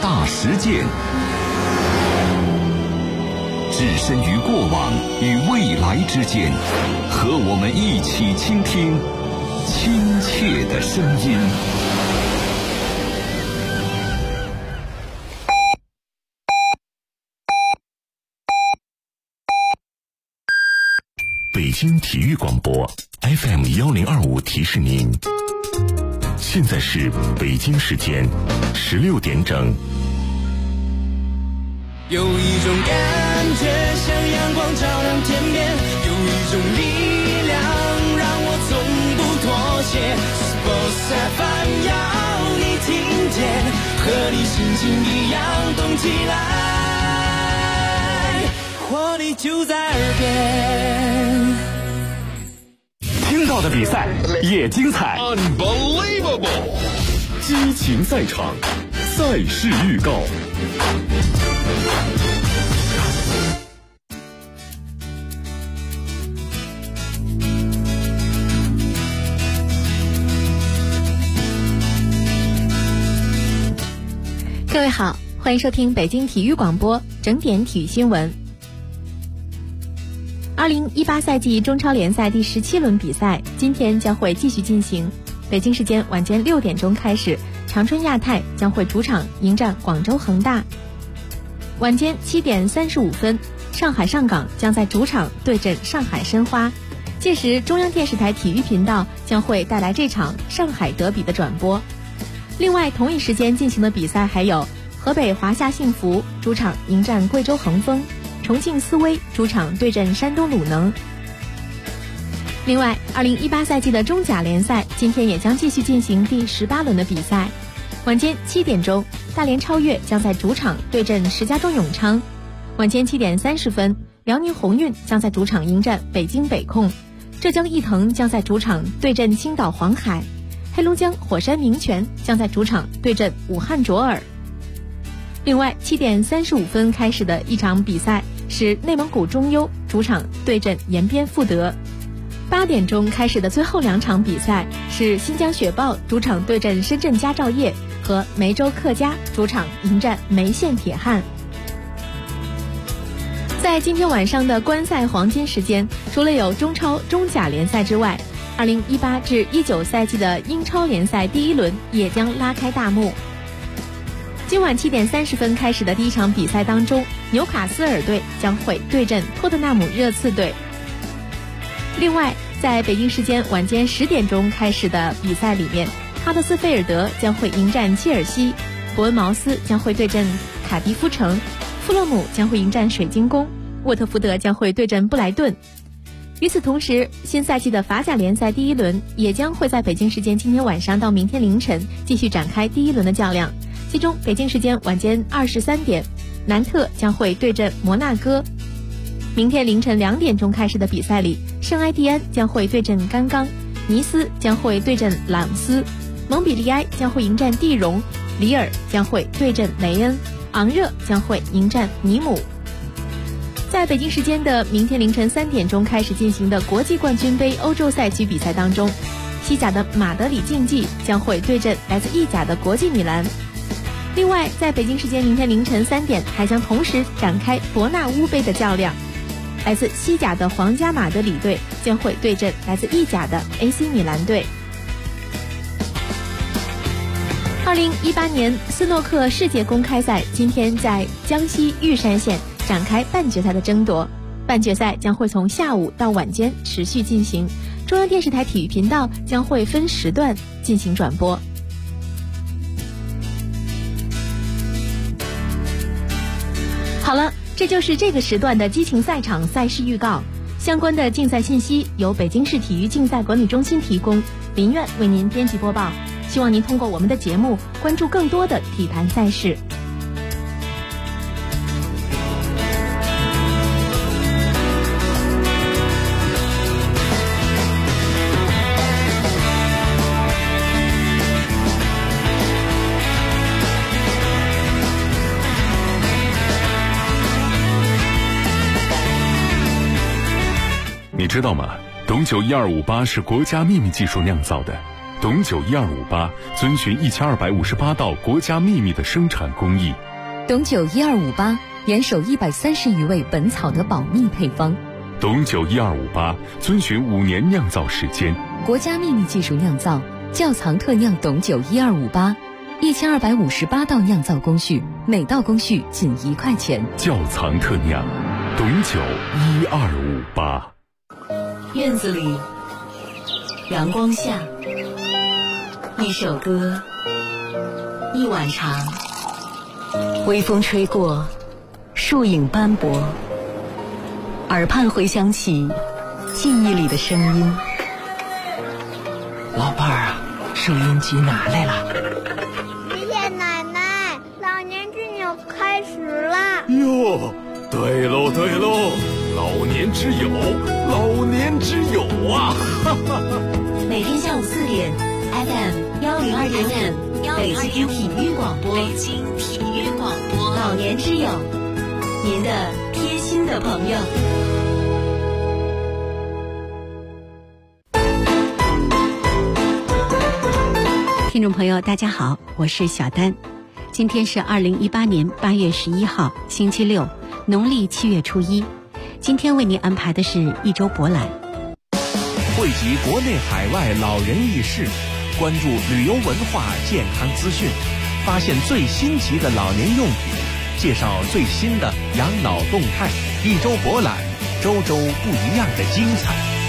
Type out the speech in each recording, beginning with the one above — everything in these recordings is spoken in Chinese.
大实践，置身于过往与未来之间，和我们一起倾听亲切的声音。 北京体育广播 FM1025 提示您，现在是北京时间16点整。 有一种感觉像阳光照亮天边，有一种力量让我从不妥协。Sports FM 要你听见，和你心情一样动起来，活力就在耳边。 听到的比赛也精彩 Unbelievable， 激情赛场，赛事预告。 各位好，欢迎收听北京体育广播整点体育新闻。2018赛季中超联赛第17轮比赛今天将会继续进行。北京时间晚间6点钟开始，长春亚泰将会主场迎战广州恒大。晚间7点35分，上海上港将在主场对阵上海申花。届时中央电视台体育频道将会带来这场上海德比的转播。另外同一时间进行的比赛还有河北华夏幸福主场迎战贵州恒丰，重庆斯威主场对阵山东鲁能。另外2018赛季的中甲联赛今天也将继续进行第18轮的比赛。晚间7点钟，大连超越将在主场对阵石家庄永昌。晚间7点30分，辽宁宏运将在主场迎战北京北控。浙江毅腾将在主场对阵青岛黄海。黑龙江火山名泉将在主场对阵武汉卓尔。另外7点35分开始的一场比赛是内蒙古中优主场对阵延边富德。8点钟开始的最后2场比赛是新疆雪豹主场对阵深圳佳兆业和梅州客家主场迎战梅县铁汉。在今天晚上的观赛黄金时间，除了有中超、中甲联赛之外，2018至19赛季的英超联赛第1轮也将拉开大幕。今晚7点30分开始的第一场比赛当中，纽卡斯尔队将会对阵托特纳姆热刺队。另外在北京时间晚间10点钟开始的比赛里面，哈德斯菲尔德将会迎战切尔西，伯恩茅斯将会对阵卡迪夫城，富勒姆将会迎战水晶宫，沃特福德将会对阵布莱顿。与此同时，新赛季的法甲联赛第1轮也将会在北京时间今天晚上到明天凌晨继续展开第1轮的较量。其中北京时间晚间23点，南特将会对阵摩纳哥。明天凌晨2点钟开始的比赛里，圣埃蒂安将会对阵甘刚，尼斯将会对阵朗斯，蒙彼利埃将会迎战蒂荣，里尔将会对阵雷恩，昂热将会迎战尼姆。在北京时间的明天凌晨3点钟开始进行的国际冠军杯欧洲赛区比赛当中，西甲的马德里竞技将会对阵来自意甲的国际米兰。另外在北京时间明天凌晨3点还将同时展开伯纳乌杯的较量，来自西甲的皇家马德里队将会对阵来自意甲的 AC 米兰队。2018年斯诺克世界公开赛今天在江西玉山县展开半决赛的争夺，半决赛将会从下午到晚间持续进行，中央电视台体育频道将会分时段进行转播。好了，这就是这个时段的激情赛场赛事预告。相关的竞赛信息由北京市体育竞赛管理中心提供，林苑为您编辑播报。希望您通过我们的节目关注更多的体坛赛事。 你知道吗？董酒1258是国家秘密技术酿造的， 董九1258遵循1258道国家秘密的生产工艺。 董九1258严守130余味本草的保密配方。 董九1258遵循5年酿造时间， 国家秘密技术酿造，窖藏特酿董九1258，1258道酿造工序，每道工序仅1块钱。 窖藏特酿，董九1258。 院子里，阳光下，一首歌，一碗茶，微风吹过，树影斑驳，耳畔回响起记忆里的声音。 老伴儿啊，收音机拿来了。 谢谢奶奶，老年之友开始了。 哟，对喽对喽，老年之友，老年之友啊！哈哈。 每天下午4点 ，FM 102.5，北京体育广播，北京体育广播，老年之友，您的贴心的朋友。 听众朋友大家好，我是小丹。今天是2018年8月11号星期六，农历7月初1。今天为您安排的是一周博览， 汇集国内海外老人轶事，关注旅游文化健康资讯，发现最新奇的老年用品，介绍最新的养老动态。一周博览，周周不一样的精彩。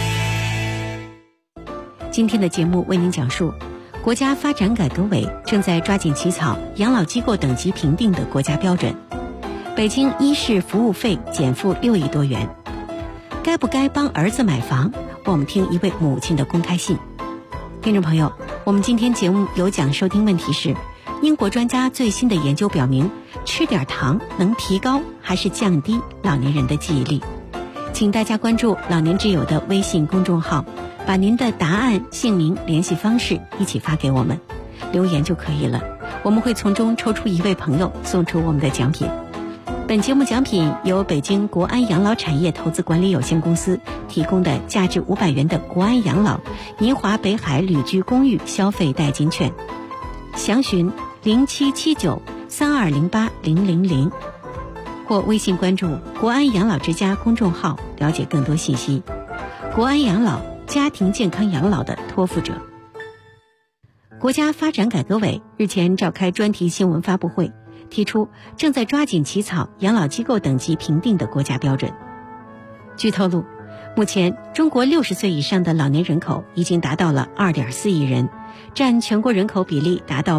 今天的节目为您讲述国家发展改革委正在抓紧起草养老机构等级评定的国家标准。北京一市服务费减负6亿多元，该不该帮儿子买房？我们听一位母亲的公开信。听众朋友，我们今天节目有奖收听问题是：英国专家最新的研究表明，吃点糖能提高还是降低老年人的记忆力？请大家关注老年之友的微信公众号，把您的答案、姓名、联系方式一起发给我们，留言就可以了。我们会从中抽出一位朋友送出我们的奖品。本节目奖品由北京国安养老产业投资管理有限公司提供的价值500元的国安养老银华北海旅居公寓消费代金券，详询077932080000或微信关注国安养老之家公众号了解更多信息。国安养老，家庭健康养老的托付者。国家发展改革委日前召开专题新闻发布会，提出正在抓紧起草养老机构等级评定的国家标准。据透露，目前中国60岁以上的老年人口已经达到了2.4亿人，占全国人口比例达到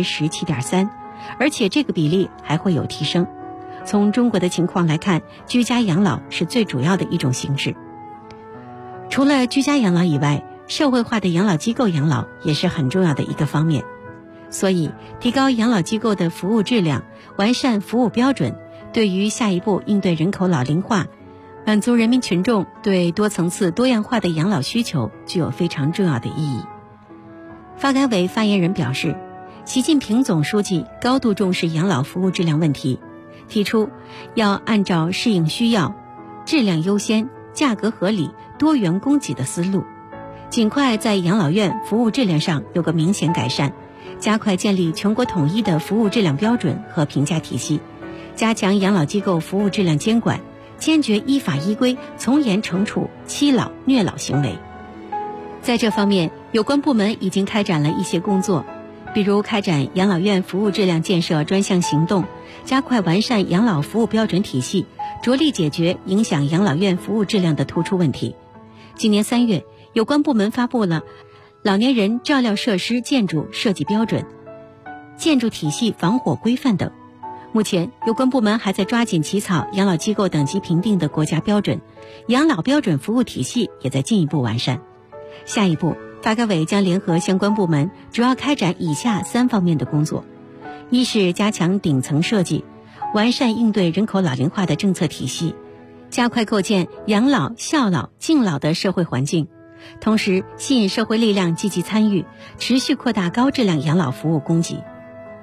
17.3%，而且这个比例还会有提升。从中国的情况来看，居家养老是最主要的一种形式。除了居家养老以外，社会化的养老机构养老也是很重要的一个方面。所以，提高养老机构的服务质量，完善服务标准，对于下一步应对人口老龄化，满足人民群众对多层次多样化的养老需求，具有非常重要的意义。发改委发言人表示，习近平总书记高度重视养老服务质量问题，提出要按照适应需要、质量优先、价格合理、多元供给的思路，尽快在养老院服务质量上有个明显改善，加快建立全国统一的服务质量标准和评价体系，加强养老机构服务质量监管，坚决依法依规从严惩处欺老虐老行为。在这方面，有关部门已经开展了一些工作，比如开展养老院服务质量建设专项行动，加快完善养老服务标准体系，着力解决影响养老院服务质量的突出问题。今年3月，有关部门发布了老年人照料设施建筑设计标准、建筑体系防火规范等。目前，有关部门还在抓紧起草养老机构等级评定的国家标准，养老标准服务体系也在进一步完善。下一步，发改委将联合相关部门，主要开展以下3方面的工作：一是加强顶层设计，完善应对人口老龄化的政策体系，加快构建养老、孝老、敬老的社会环境，同时吸引社会力量积极参与，持续扩大高质量养老服务供给。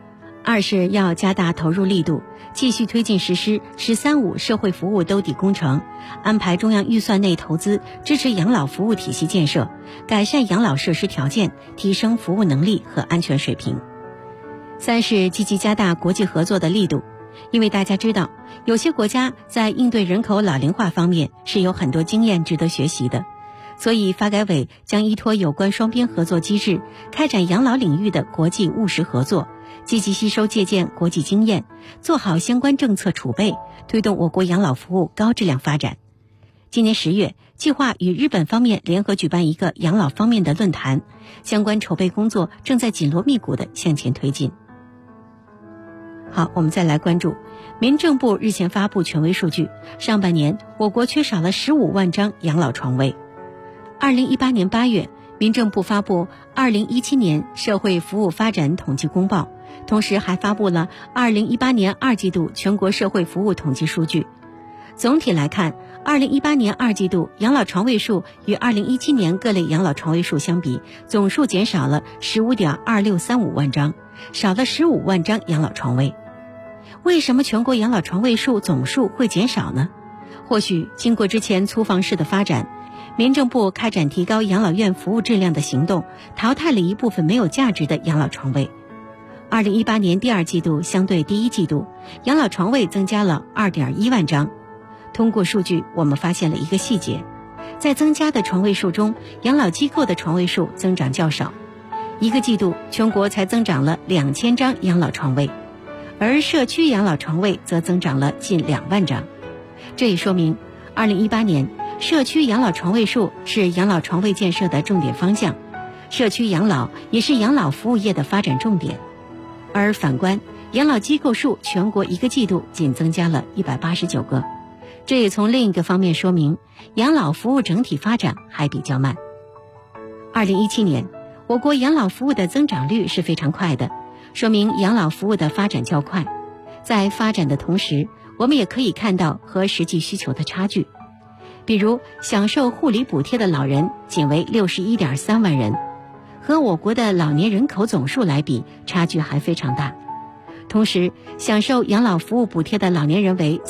二是要加大投入力度，继续推进实施“十三五”社会服务兜底工程，安排中央预算内投资，支持养老服务体系建设，改善养老设施条件，提升服务能力和安全水平。三是积极加大国际合作的力度，因为大家知道，有些国家在应对人口老龄化方面是有很多经验值得学习的，所以发改委将依托有关双边合作机制，开展养老领域的国际务实合作，积极吸收借鉴国际经验，做好相关政策储备，推动我国养老服务高质量发展。今年10月，计划与日本方面联合举办一个养老方面的论坛，相关筹备工作正在紧锣密鼓地向前推进。好，我们再来关注民政部日前发布权威数据，上半年我国缺少了15万张养老床位。2018年8月，民政部发布2017年社会服务发展统计公报，同时还发布了2018年2季度全国社会服务统计数据。总体来看，2018年2季度养老床位数与2017年各类养老床位数相比，总数减少了 15.2635 万张，少了15万张养老床位。为什么全国养老床位数总数会减少呢？或许经过之前粗放式的发展，民政部开展提高养老院服务质量的行动，淘汰了一部分没有价值的养老床位。2018年第2季度相对第1季度，养老床位增加了 2.1 万张。通过数据，我们发现了一个细节，在增加的床位数中，养老机构的床位数增长较少，一个季度全国才增长了2000张养老床位，而社区养老床位则增长了近2万张。这也说明2018年社区养老床位数是养老床位建设的重点方向，社区养老也是养老服务业的发展重点。而反观养老机构数，全国一个季度仅增加了189个，这也从另一个方面说明养老服务整体发展还比较慢。2017年我国养老服务的增长率是非常快的，说明养老服务的发展较快。在发展的同时，我们也可以看到和实际需求的差距。比如享受护理补贴的老人仅为 61.3 万人，和我国的老年人口总数来比，差距还非常大。同时，享受养老服务补贴的老年人为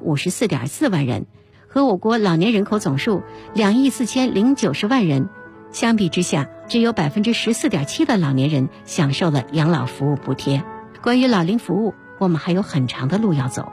354.4 万人，和我国老年人口总数2亿4090万人相比之下，只有 14.7% 的老年人享受了养老服务补贴。关于老龄服务，我们还有很长的路要走。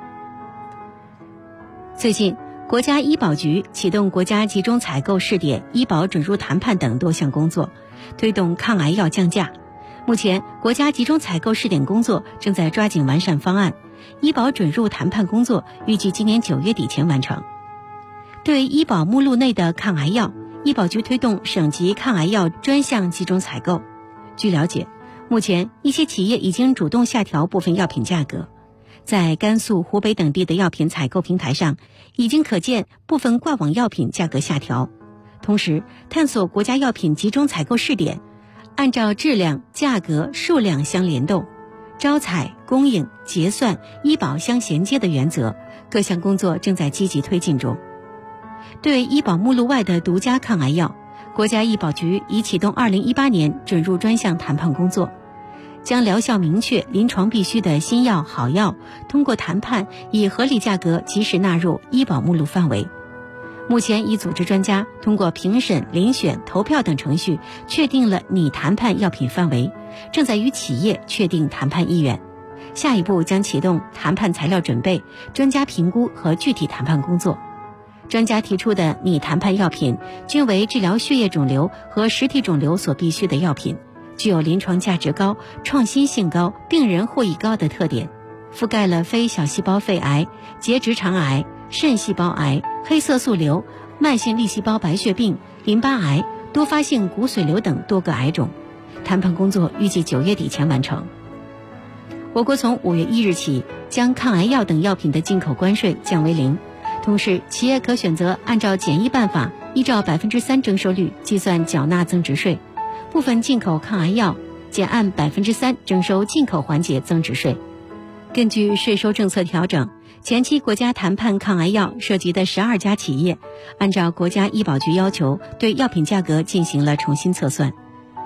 最近，国家医保局启动国家集中采购试点、医保准入谈判等多项工作，推动抗癌药降价。目前，国家集中采购试点工作正在抓紧完善方案，医保准入谈判工作预计今年9月底前完成。对医保目录内的抗癌药，医保局推动省级抗癌药专项集中采购。据了解，目前一些企业已经主动下调部分药品价格。在甘肃、湖北等地的药品采购平台上，已经可见部分挂网药品价格下调。同时，探索国家药品集中采购试点，按照质量、价格、数量相联动，招采、供应、结算、医保相衔接的原则，各项工作正在积极推进中。对医保目录外的独家抗癌药，国家医保局已启动2018年准入专项谈判工作，将疗效明确、临床必须的新药、好药通过谈判以合理价格及时纳入医保目录范围。目前已组织专家通过评审、遴选、投票等程序确定了拟谈判药品范围，正在与企业确定谈判意愿。下一步将启动谈判材料准备、专家评估和具体谈判工作。专家提出的拟谈判药品均为治疗血液肿瘤和实体肿瘤所必需的药品，具有临床价值高、创新性高、病人获益高的特点，覆盖了非小细胞肺癌、结直肠癌、肾细胞癌、黑色素瘤、慢性粒细胞白血病、淋巴癌、多发性骨髓瘤等多个癌种。谈判工作预计9月底前完成。我国从5月1日起将抗癌药等药品的进口关税降为0，同时企业可选择按照简易办法，依照 3% 征收率计算缴纳增值税，部分进口抗癌药减按 3% 征收进口环节增值税。根据税收政策调整，前期国家谈判抗癌药涉及的12家企业，按照国家医保局要求对药品价格进行了重新测算。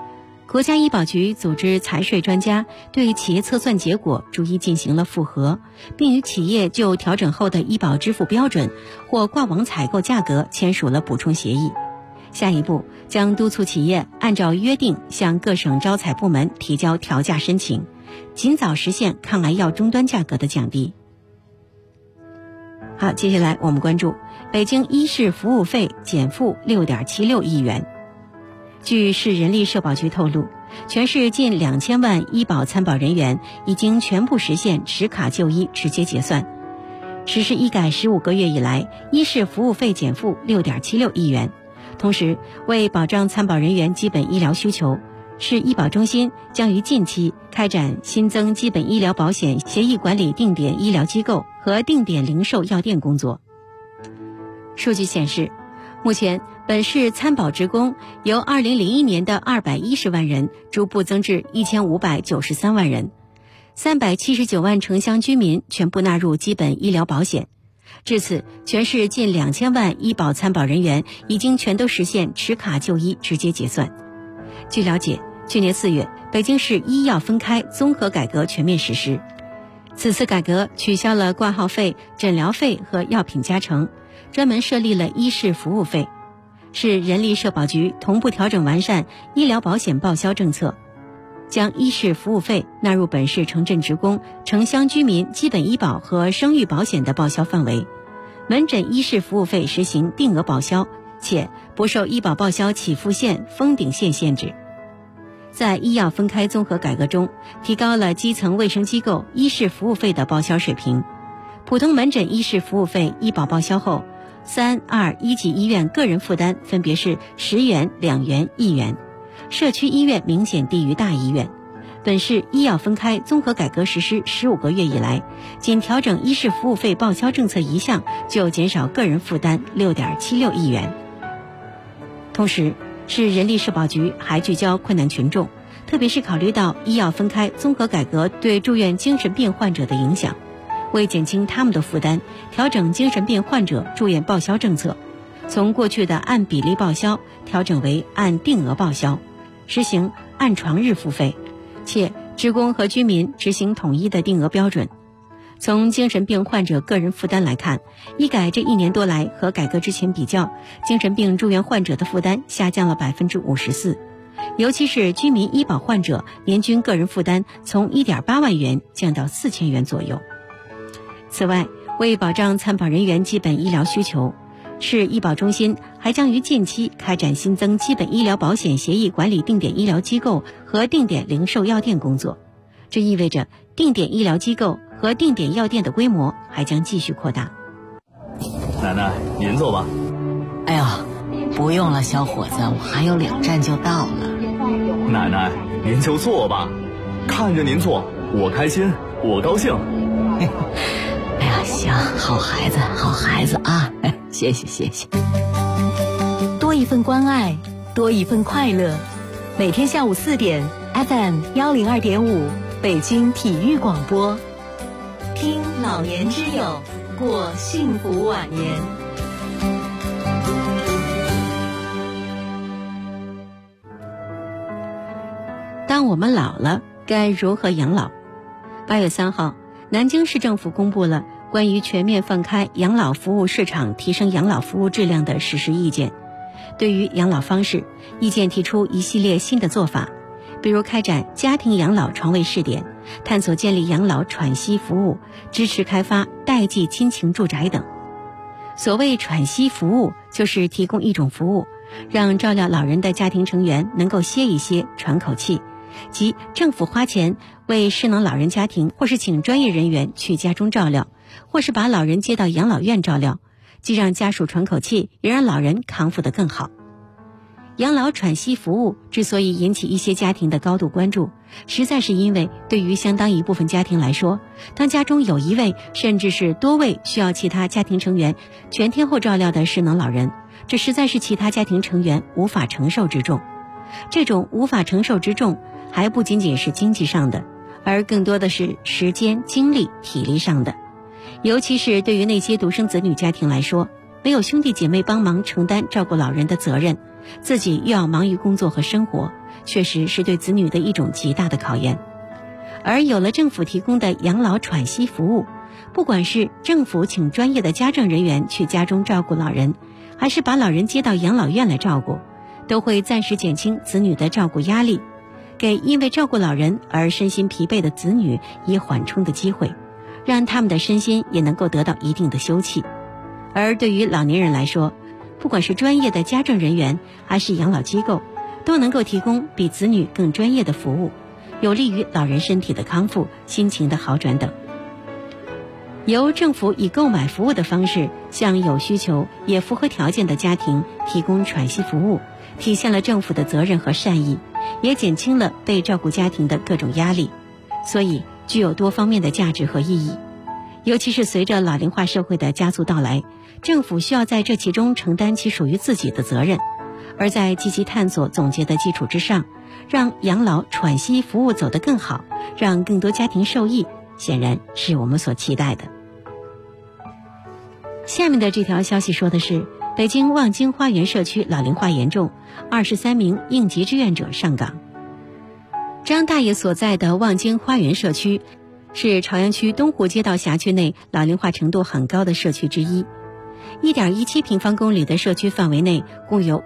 国家医保局组织财税专家对企业测算结果逐一进行了复核，并与企业就调整后的医保支付标准或挂网采购价格签署了补充协议。下一步将督促企业按照约定向各省招采部门提交调价申请，尽早实现抗癌药终端价格的降低。好，接下来我们关注北京医事服务费减负6.76亿元。据市人力社保局透露，全市近2000万医保参保人员已经全部实现持卡就医直接结算。实施医改15个月以来，医事服务费减负6.76亿元。同时，为保障参保人员基本医疗需求，市医保中心将于近期开展新增基本医疗保险协议管理定点医疗机构和定点零售药店工作。数据显示，目前本市参保职工由2001年的210万人逐步增至1593万人，379万城乡居民全部纳入基本医疗保险。至此，全市近2000万医保参保人员已经全都实现持卡就医直接结算。据了解，去年4月，北京市医药分开综合改革全面实施。此次改革取消了挂号费、诊疗费和药品加成，专门设立了医事服务费。市人力社保局同步调整完善医疗保险报销政策，将医事服务费纳入本市城镇职工、城乡居民基本医保和生育保险的报销范围。门诊医事服务费实行定额报销，且不受医保报销起付线、封顶线限制。在医药分开综合改革中，提高了基层卫生机构医事服务费的报销水平。普通门诊医事服务费医保报销后，3、2、1级医院个人负担分别是10元、2元、1元，社区医院明显低于大医院。本市医药分开综合改革实施15个月以来，仅调整医事服务费报销政策一项就减少个人负担6.76亿元。同时，市人力社保局还聚焦困难群众，特别是考虑到医药分开综合改革对住院精神病患者的影响，为减轻他们的负担，调整精神病患者住院报销政策，从过去的按比例报销调整为按定额报销，实行按床日付费，且职工和居民执行统一的定额标准。从精神病患者个人负担来看，医改这1年多来和改革之前比较，精神病住院患者的负担下降了54%，尤其是居民医保患者年均个人负担从1.8万元降到4000元左右。此外，为保障参保人员基本医疗需求，市医保中心还将于近期开展新增基本医疗保险协议管理定点医疗机构和定点零售药店工作。这意味着定点医疗机构和定点药店的规模还将继续扩大。 奶奶，您坐吧。 哎呦，不用了，小伙子，我还有2站就到了。 奶奶，您就坐吧，看着您坐，我开心，我高兴。 哎呀，行，好孩子，好孩子啊！谢谢，谢谢。 多一份关爱，多一份快乐。每天下午4点 ，FM 102.5，北京体育广播，听老年之友，过幸福晚年。 当我们老了，该如何养老？8月3号，南京市政府公布了关于全面放开养老服务市场、提升养老服务质量的实施意见。对于养老方式，意见提出一系列新的做法，比如开展家庭养老床位试点，探索建立养老喘息服务，支持开发代际亲情住宅等。所谓喘息服务，就是提供一种服务，让照料老人的家庭成员能够歇一歇、喘口气，即政府花钱为失能老人家庭，或是请专业人员去家中照料，或是把老人接到养老院照料，既让家属喘口气，也让老人康复得更好。养老喘息服务之所以引起一些家庭的高度关注，实在是因为对于相当一部分家庭来说，当家中有一位甚至是多位需要其他家庭成员全天候照料的失能老人，这实在是其他家庭成员无法承受之重。这种无法承受之重还不仅仅是经济上的，而更多的是时间、精力、体力上的。尤其是对于那些独生子女家庭来说，没有兄弟姐妹帮忙承担照顾老人的责任， 自己又要忙于工作和生活，确实是对子女的一种极大的考验。而有了政府提供的养老喘息服务，不管是政府请专业的家政人员去家中照顾老人，还是把老人接到养老院来照顾，都会暂时减轻子女的照顾压力，给因为照顾老人而身心疲惫的子女以缓冲的机会，让他们的身心也能够得到一定的休憩。而对于老年人来说，不管是专业的家政人员还是养老机构，都能够提供比子女更专业的服务，有利于老人身体的康复、心情的好转等。由政府以购买服务的方式向有需求也符合条件的家庭提供喘息服务，体现了政府的责任和善意，也减轻了被照顾家庭的各种压力，所以具有多方面的价值和意义。尤其是随着老龄化社会的加速到来，政府需要在这其中承担其属于自己的责任，而在积极探索总结的基础之上，让养老喘息服务走得更好，让更多家庭受益，显然是我们所期待的。下面的这条消息说的是，北京望京花园社区老龄化严重，23名应急志愿者上岗。张大爷所在的望京花园社区是朝阳区东湖街道辖区内老龄化程度很高的社区之一。1.17平方公里的社区范围内共有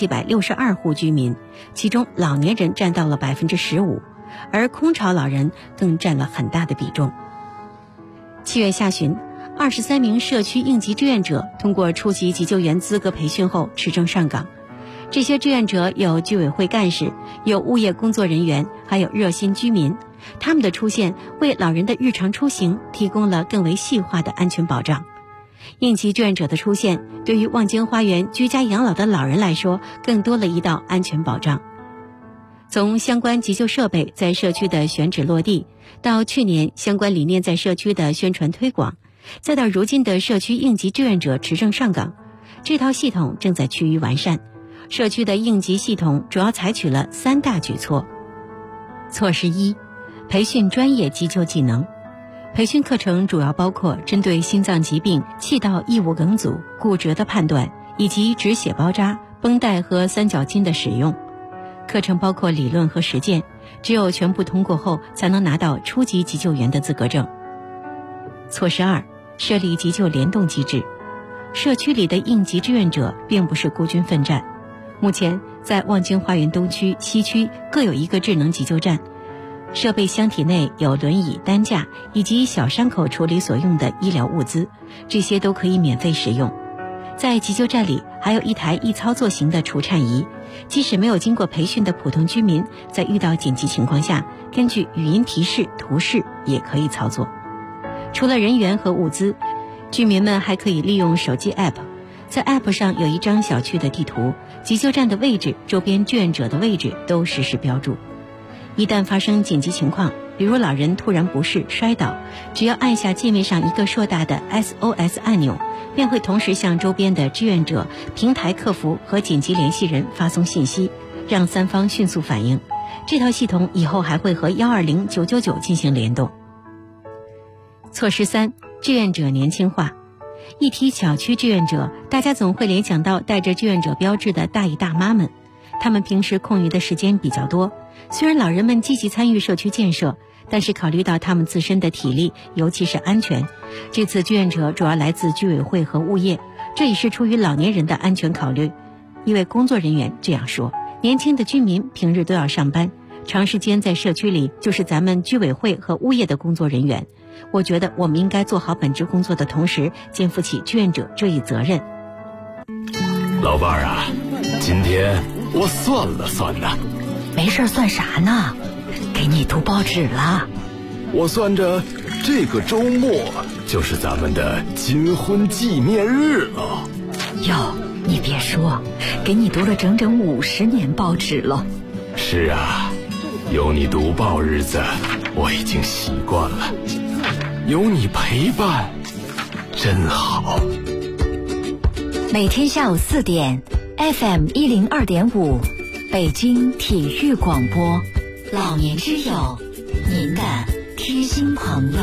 5762户居民，其中老年人占到了 15%， 而空巢老人更占了很大的比重。7月下旬，23名社区应急志愿者通过初级急救员资格培训后持证上岗。这些志愿者有居委会干事，有物业工作人员，还有热心居民。他们的出现为老人的日常出行提供了更为细化的安全保障。应急志愿者的出现，对于望京花园居家养老的老人来说，更多了一道安全保障。从相关急救设备在社区的选址落地，到去年相关理念在社区的宣传推广，再到如今的社区应急志愿者持证上岗，这套系统正在趋于完善。社区的应急系统主要采取了3大举措。措施1，培训专业急救技能。培训课程主要包括针对心脏疾病、气道异物梗阻、骨折的判断，以及止血包扎、绷带和三角巾的使用。课程包括理论和实践，只有全部通过后才能拿到初级急救员的资格证。措施2，设立急救联动机制。社区里的应急志愿者并不是孤军奋战，目前在望京花园东区、西区各有一个智能急救站，设备箱体内有轮椅、担架以及小伤口处理所用的医疗物资，这些都可以免费使用。在急救站里还有一台易操作型的除颤仪，即使没有经过培训的普通居民，在遇到紧急情况下，根据语音提示、图示也可以操作。除了人员和物资，居民们还可以利用手机 App， 在 App 上有一张小区的地图，急救站的位置、周边志愿者的位置都实时标注。一旦发生紧急情况，比如老人突然不适摔倒，只要按下界面上一个硕大的 SOS 按钮，便会同时向周边的志愿者、平台客服和紧急联系人发送信息，让3方迅速反应。这套系统以后还会和120、999进行联动。措施3，志愿者年轻化。一提小区志愿者，大家总会联想到带着志愿者标志的大爷大妈们，他们平时空余的时间比较多。虽然老人们积极参与社区建设，但是考虑到他们自身的体力，尤其是安全，这次志愿者主要来自居委会和物业，这也是出于老年人的安全考虑。一位工作人员这样说，年轻的居民平日都要上班，长时间在社区里就是咱们居委会和物业的工作人员，我觉得我们应该做好本职工作的同时，肩负起志愿者这一责任。 老伴儿啊，今天我算了算呢。 没事算啥呢？给你读报纸了。 我算着这个周末就是咱们的金婚纪念日了。 哟，你别说，给你读了整整50年报纸了。 是啊，有你读报日子我已经习惯了，有你陪伴真好。 每天下午4点 FM 102.5北京体育广播，老年之友，您的贴心朋友。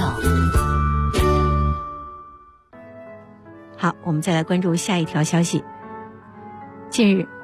好，我们再来关注下一条消息。近日，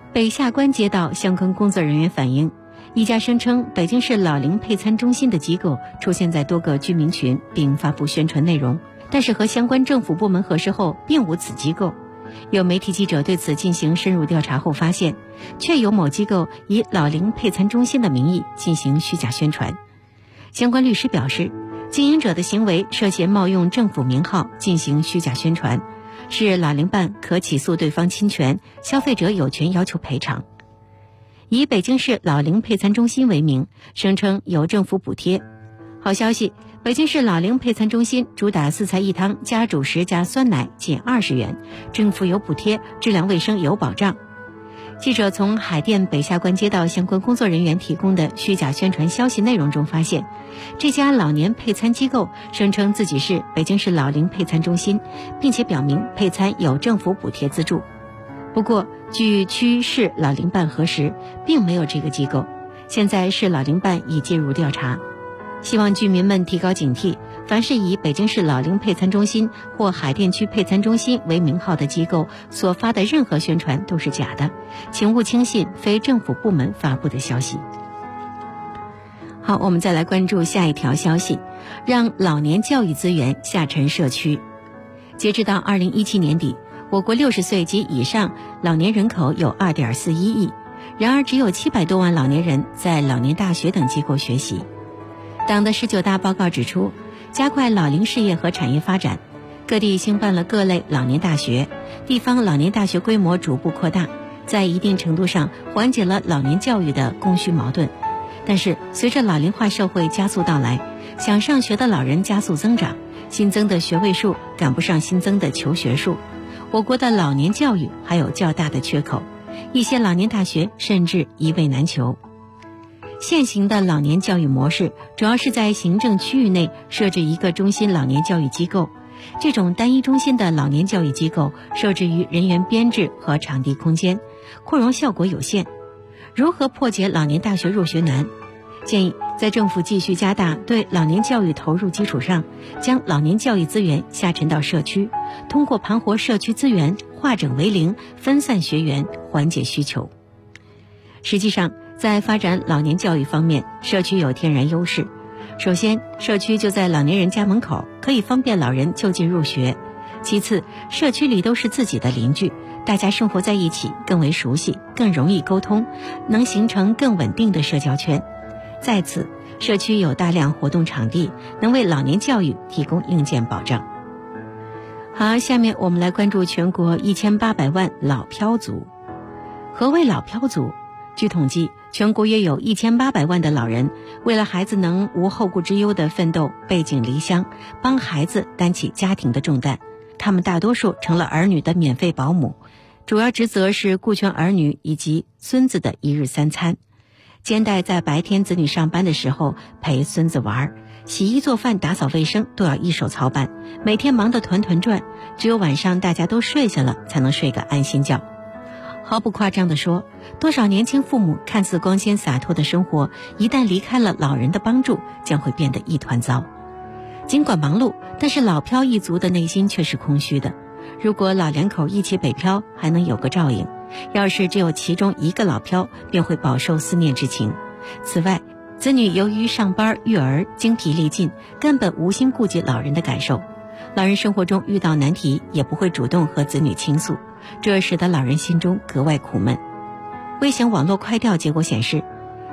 北下关街道相关工作人员反映，一家声称北京市老龄配餐中心的机构出现在多个居民群，并发布宣传内容，但是和相关政府部门核实后，并无此机构。有媒体记者对此进行深入调查后发现，确有某机构以老龄配餐中心的名义进行虚假宣传。相关律师表示，经营者的行为涉嫌冒用政府名号进行虚假宣传，是老龄办可起诉对方侵权，消费者有权要求赔偿。以北京市老龄配餐中心为名，声称有政府补贴。好消息，北京市老龄配餐中心主打4菜1汤加主食加酸奶仅20元，政府有补贴，质量卫生有保障。记者从海淀北下关街道相关工作人员提供的虚假宣传消息内容中发现，这家老年配餐机构声称自己是北京市老龄配餐中心，并且表明配餐有政府补贴资助。不过，据区市老龄办核实，并没有这个机构。现在市老龄办已介入调查，希望居民们提高警惕，凡是以北京市老龄配餐中心或海淀区配餐中心为名号的机构所发的任何宣传都是假的，请勿轻信非政府部门发布的消息。好，我们再来关注下一条消息，让老年教育资源下沉社区。截止到2017年底，我国60岁及以上老年人口有2.41亿，然而只有700多万老年人在老年大学等机构学习。党的19大报告指出，加快老龄事业和产业发展，各地兴办了各类老年大学，地方老年大学规模逐步扩大，在一定程度上缓解了老年教育的供需矛盾。但是随着老龄化社会加速到来，想上学的老人加速增长，新增的学位数赶不上新增的求学数，我国的老年教育还有较大的缺口，一些老年大学甚至一位难求。现行的老年教育模式主要是在行政区域内设置一个中心老年教育机构，这种单一中心的老年教育机构受制于人员编制和场地空间，扩容效果有限。如何破解老年大学入学难？建议在政府继续加大对老年教育投入基础上，将老年教育资源下沉到社区，通过盘活社区资源，化整为零，分散学源，缓解需求。实际上，在发展老年教育方面，社区有天然优势。首先，社区就在老年人家门口，可以方便老人就近入学。其次，社区里都是自己的邻居，大家生活在一起，更为熟悉，更容易沟通，能形成更稳定的社交圈。再次，社区有大量活动场地，能为老年教育提供硬件保障。好，下面我们来关注全国1800万老漂族。何为老漂族？据统计，全国约有1800万的老人为了孩子能无后顾之忧地奋斗，背井离乡，帮孩子担起家庭的重担。他们大多数成了儿女的免费保姆，主要职责是顾全儿女以及孙子的一日三餐，兼带在白天子女上班的时候陪孙子玩，洗衣做饭打扫卫生都要一手操办，每天忙得团团转，只有晚上大家都睡下了才能睡个安心觉。毫不夸张地说，多少年轻父母看似光鲜洒脱的生活，一旦离开了老人的帮助，将会变得一团糟。尽管忙碌，但是老漂一族的内心却是空虚的。如果老两口一起北漂，还能有个照应；要是只有其中一个老漂，便会饱受思念之情。此外，子女由于上班育儿精疲力尽，根本无心顾及老人的感受。老人生活中遇到难题，也不会主动和子女倾诉，这使得老人心中格外苦闷。微信网络快调结果显示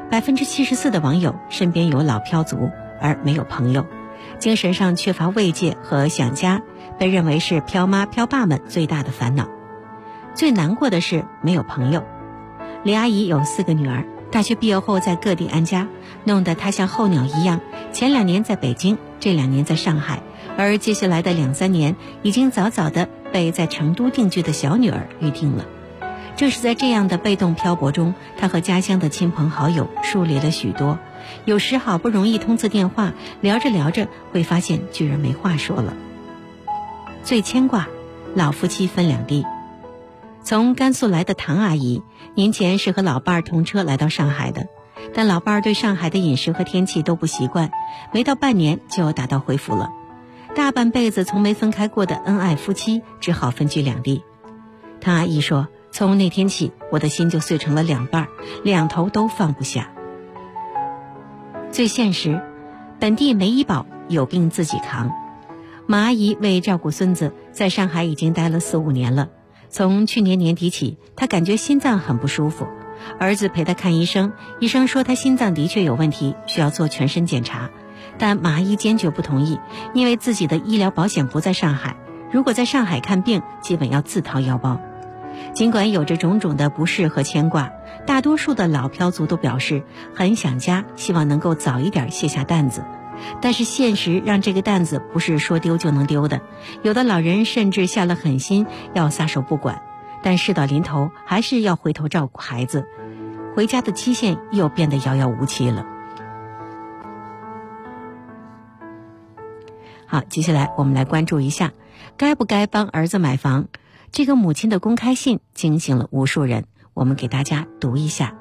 ，74%的网友身边有老漂族，而没有朋友。精神上缺乏慰藉和想家，被认为是漂妈漂爸们最大的烦恼。最难过的是没有朋友。李阿姨有4个女儿，大学毕业后在各地安家，弄得她像候鸟一样，前2年在北京，这2年在上海，而接下来的2、3年已经早早地被在成都定居的小女儿预定了。正是在这样的被动漂泊中，她和家乡的亲朋好友疏离了许多，有时好不容易通次电话，聊着聊着会发现居然没话说了。最牵挂，老夫妻分2地。从甘肃来的唐阿姨，年前是和老伴儿同车来到上海的，但老伴儿对上海的饮食和天气都不习惯，没到半年就打道回府了。大半辈子从没分开过的恩爱夫妻只好分居2地。唐阿姨说， 从那天起，我的心就碎成了两半，两头都放不下。最现实，本地没医保，有病自己扛。马阿姨为照顾孙子，在上海已经待了4、5年了。从去年年底起，她感觉心脏很不舒服，儿子陪她看医生，医生说她心脏的确有问题，需要做全身检查。但马阿姨坚决不同意，因为自己的医疗保险不在上海，如果在上海看病，基本要自掏腰包。尽管有着种种的不适和牵挂，大多数的老漂族都表示很想家，希望能够早一点卸下担子。但是现实让这个担子不是说丢就能丢的，有的老人甚至下了狠心要撒手不管，但事到临头还是要回头照顾孩子，回家的期限又变得遥遥无期了。好，接下来我们来关注一下，该不该帮儿子买房？这个母亲的公开信惊醒了无数人，我们给大家读一下。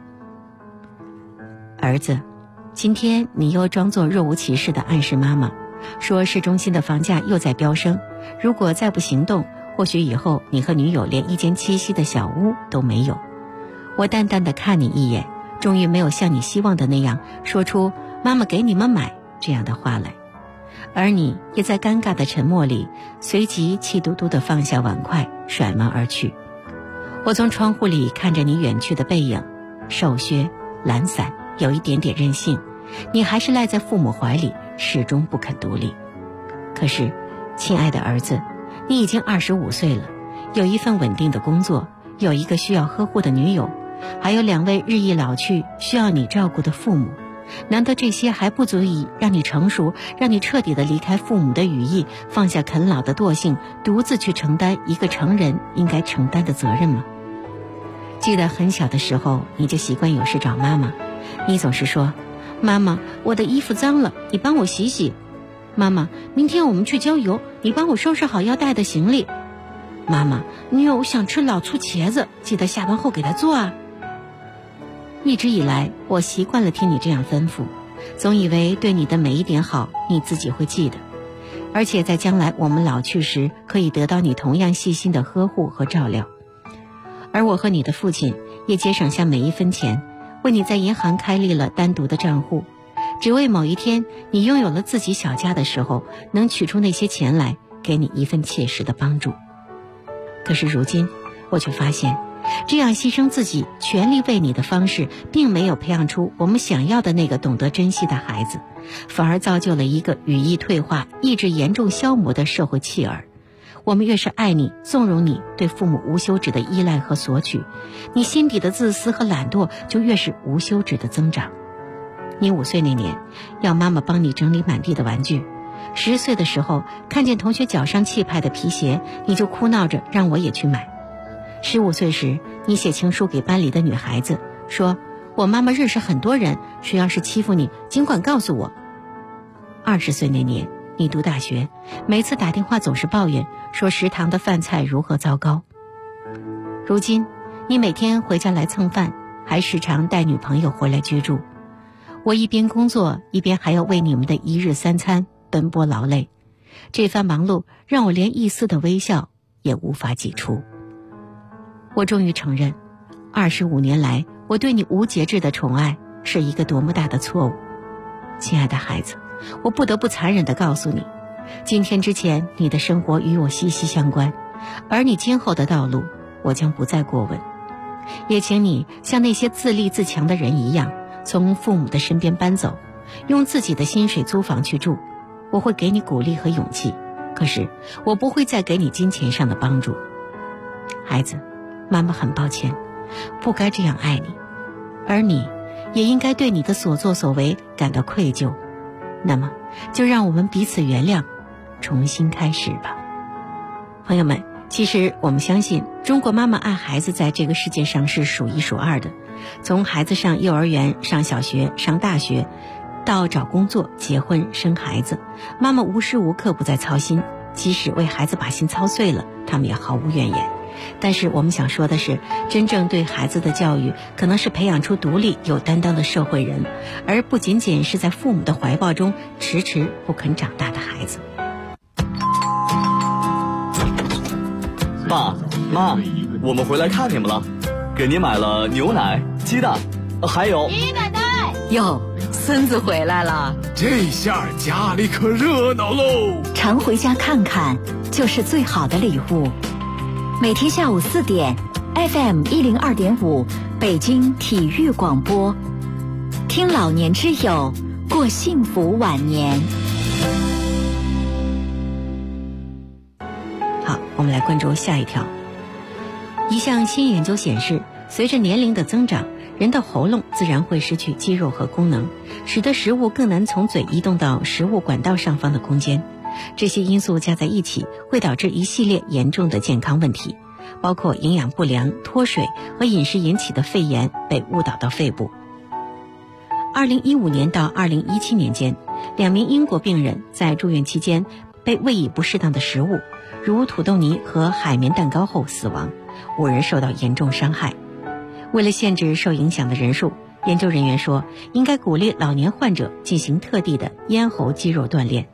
儿子，今天你又装作若无其事地暗示妈妈，说市中心的房价又在飙升，如果再不行动，或许以后你和女友连一间栖息的小屋都没有。我淡淡地看你一眼，终于没有像你希望的那样说出妈妈给你们买这样的话来，而你也在尴尬的沉默里随即气嘟嘟地放下碗筷，甩门而去。我从窗户里看着你远去的背影，瘦削懒散，有一点点任性，你还是赖在父母怀里，始终不肯独立。可是亲爱的儿子，你已经25岁了，有一份稳定的工作，有一个需要呵护的女友，还有2位日益老去需要你照顾的父母。难道这些还不足以让你成熟，让你彻底的离开父母的羽翼，放下啃老的惰性，独自去承担一个成人应该承担的责任吗？记得很小的时候，你就习惯有事找妈妈，你总是说，妈妈，我的衣服脏了，你帮我洗洗。妈妈，明天我们去郊游，你帮我收拾好要带的行李。妈妈，女友想吃老醋茄子，记得下班后给她做啊。一直以来，我习惯了听你这样吩咐，总以为对你的每一点好，你自己会记得，而且在将来我们老去时，可以得到你同样细心的呵护和照料。而我和你的父亲也节省下每一分钱，为你在银行开立了单独的账户，只为某一天你拥有了自己小家的时候，能取出那些钱来，给你一份切实的帮助。可是如今，我却发现，这样牺牲自己，全力为你的方式，并没有培养出我们想要的那个懂得珍惜的孩子，反而造就了一个语义退化、意志严重消磨的社会弃儿。我们越是爱你、纵容你对父母无休止的依赖和索取，你心底的自私和懒惰就越是无休止的增长。你5岁那年，要妈妈帮你整理满地的玩具；10岁的时候，看见同学脚上气派的皮鞋，你就哭闹着让我也去买。15岁时，你写情书给班里的女孩子，说我妈妈认识很多人，谁要是欺负你，尽管告诉我。20岁那年，你读大学，每次打电话总是抱怨，说食堂的饭菜如何糟糕。如今，你每天回家来蹭饭，还时常带女朋友回来居住。我一边工作，一边还要为你们的1日3餐奔波劳累，这番忙碌让我连一丝的微笑也无法挤出。我终于承认，25年来我对你无节制的宠爱是一个多么大的错误。亲爱的孩子，我不得不残忍地告诉你，今天之前你的生活与我息息相关，而你今后的道路我将不再过问。也请你像那些自立自强的人一样，从父母的身边搬走，用自己的薪水租房去住。我会给你鼓励和勇气，可是我不会再给你金钱上的帮助。孩子，妈妈很抱歉，不该这样爱你，而你也应该对你的所作所为感到愧疚。那么就让我们彼此原谅，重新开始吧。朋友们，其实我们相信中国妈妈爱孩子在这个世界上是数1数2的。从孩子上幼儿园、上小学、上大学，到找工作、结婚、生孩子，妈妈无时无刻不在操心，即使为孩子把心操碎了，他们也毫无怨言。但是我们想说的是，真正对孩子的教育可能是培养出独立有担当的社会人，而不仅仅是在父母的怀抱中迟迟不肯长大的孩子。 爸妈， 我们回来看你们了，给您买了牛奶、鸡蛋，还有爷爷奶奶。 哟，孙子回来了， 这下家里可热闹喽！ 常回家看看，就是最好的礼物。每天下午4点 ，FM 102.5，北京体育广播，听老年之友，过幸福晚年。 好，我们来关注下一条。一项新研究显示，随着年龄的增长，人的喉咙自然会失去肌肉和功能，使得食物更难从嘴移动到食物管道上方的空间。这些因素加在一起，会导致一系列严重的健康问题，包括营养不良、脱水和饮食引起的肺炎被误导到肺部。2015年到2017年间，2名英国病人在住院期间被喂以不适当的食物，如土豆泥和海绵蛋糕后死亡，5人受到严重伤害。为了限制受影响的人数，研究人员说，应该鼓励老年患者进行特地的咽喉肌肉锻炼。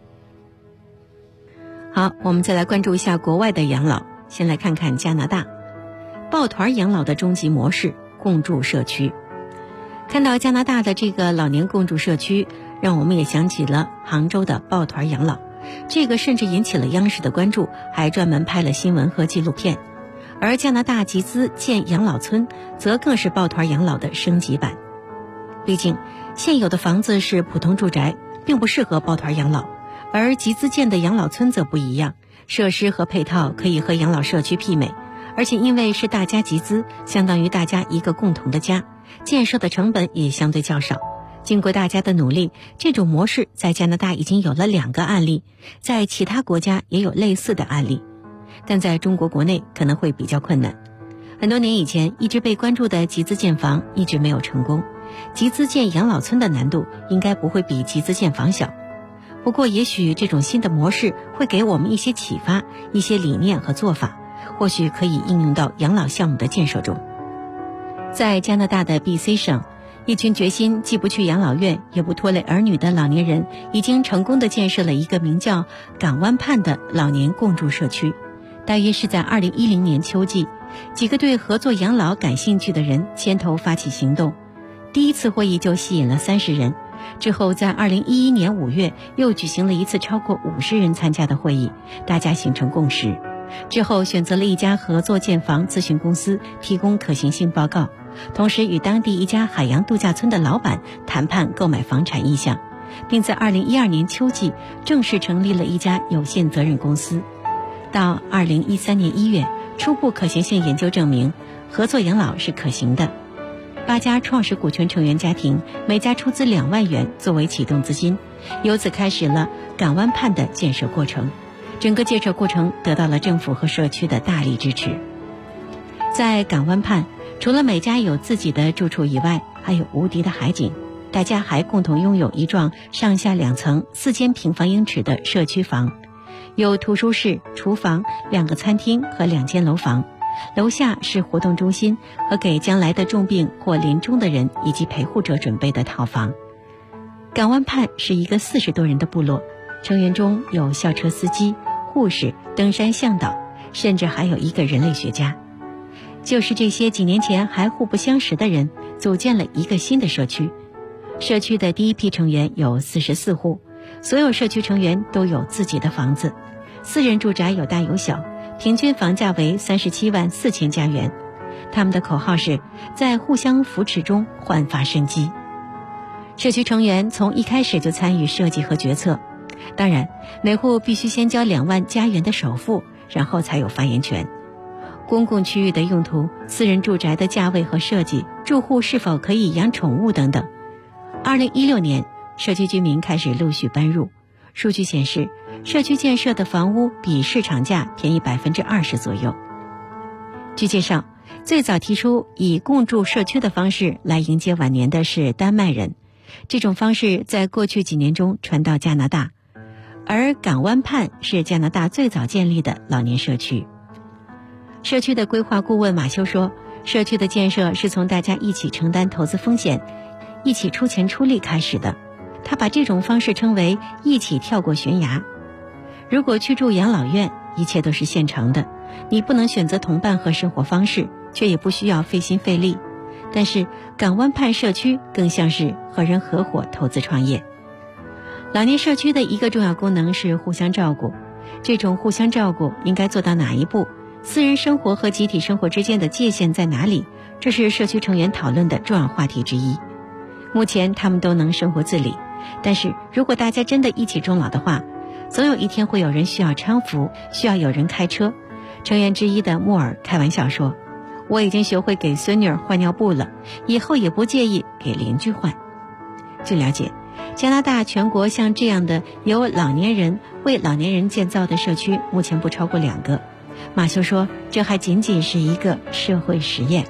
好，我们再来关注一下国外的养老。先来看看加拿大抱团养老的终极模式——共住社区。看到加拿大的这个老年共住社区，让我们也想起了杭州的抱团养老，这个甚至引起了央视的关注，还专门拍了新闻和纪录片。而加拿大集资建养老村则更是抱团养老的升级版。毕竟现有的房子是普通住宅，并不适合抱团养老，而集资建的养老村则不一样，设施和配套可以和养老社区媲美，而且因为是大家集资，相当于大家一个共同的家，建设的成本也相对较少。经过大家的努力，这种模式在加拿大已经有了2个案例，在其他国家也有类似的案例，但在中国国内可能会比较困难。很多年以前一直被关注的集资建房一直没有成功，集资建养老村的难度应该不会比集资建房小。不过也许这种新的模式会给我们一些启发，一些理念和做法，或许可以应用到养老项目的建设中。在加拿大的 BC 省，一群决心既不去养老院也不拖累儿女的老年人，已经成功地建设了一个名叫港湾畔的老年共住社区。大约是在2010年秋季，几个对合作养老感兴趣的人牵头发起行动，第一次会议就吸引了30人。之后在2011年5月又举行了一次超过50人参加的会议，大家形成共识。之后选择了一家合作建房咨询公司提供可行性报告，同时与当地一家海洋度假村的老板谈判购买房产意向，并在2012年秋季正式成立了一家有限责任公司。到2013年1月，初步可行性研究证明合作养老是可行的。8家创始股权成员家庭每家出资2万元作为启动资金，由此开始了港湾畔的建设过程。整个建设过程得到了政府和社区的大力支持。在港湾畔，除了每家有自己的住处以外，还有无敌的海景，大家还共同拥有一幢上下2层4000平方英尺的社区房，有图书室、厨房、2个餐厅和2间楼房，楼下是活动中心和给将来的重病或临终的人以及陪护者准备的套房。港湾畔是一个40多人的部落，成员中有校车司机、护士、登山向导，甚至还有一个人类学家。就是这些几年前还互不相识的人，组建了一个新的社区。社区的第一批成员有44户，所有社区成员都有自己的房子，4人住宅有大有小，平均房价为37万4000加元。他们的口号是在互相扶持中焕发生机。社区成员从一开始就参与设计和决策，当然每户必须先交2万加元的首付，然后才有发言权。公共区域的用途、私人住宅的价位和设计、住户是否可以养宠物等等。2016年，社区居民开始陆续搬入。数据显示，社区建设的房屋比市场价便宜20%左右。据介绍，最早提出以共住社区的方式来迎接晚年的是丹麦人，这种方式在过去几年中传到加拿大，而港湾畔是加拿大最早建立的老年社区。社区的规划顾问马修说，社区的建设是从大家一起承担投资风险，一起出钱出力开始的。他把这种方式称为一起跳过悬崖。如果去住养老院，一切都是现成的， 你不能选择同伴和生活方式，却也不需要费心费力。但是港湾畔社区更像是和人合伙投资创业。老年社区的一个重要功能是互相照顾，这种互相照顾应该做到哪一步？私人生活和集体生活之间的界限在哪里？这是社区成员讨论的重要话题之一。目前他们都能生活自理，但是如果大家真的一起终老的话，总有一天会有人需要搀扶，需要有人开车。成员之一的莫尔开玩笑说，我已经学会给孙女儿换尿布了，以后也不介意给邻居换。据了解，加拿大全国像这样的由老年人为老年人建造的社区目前不超过2个。马修说，这还仅仅是一个社会实验。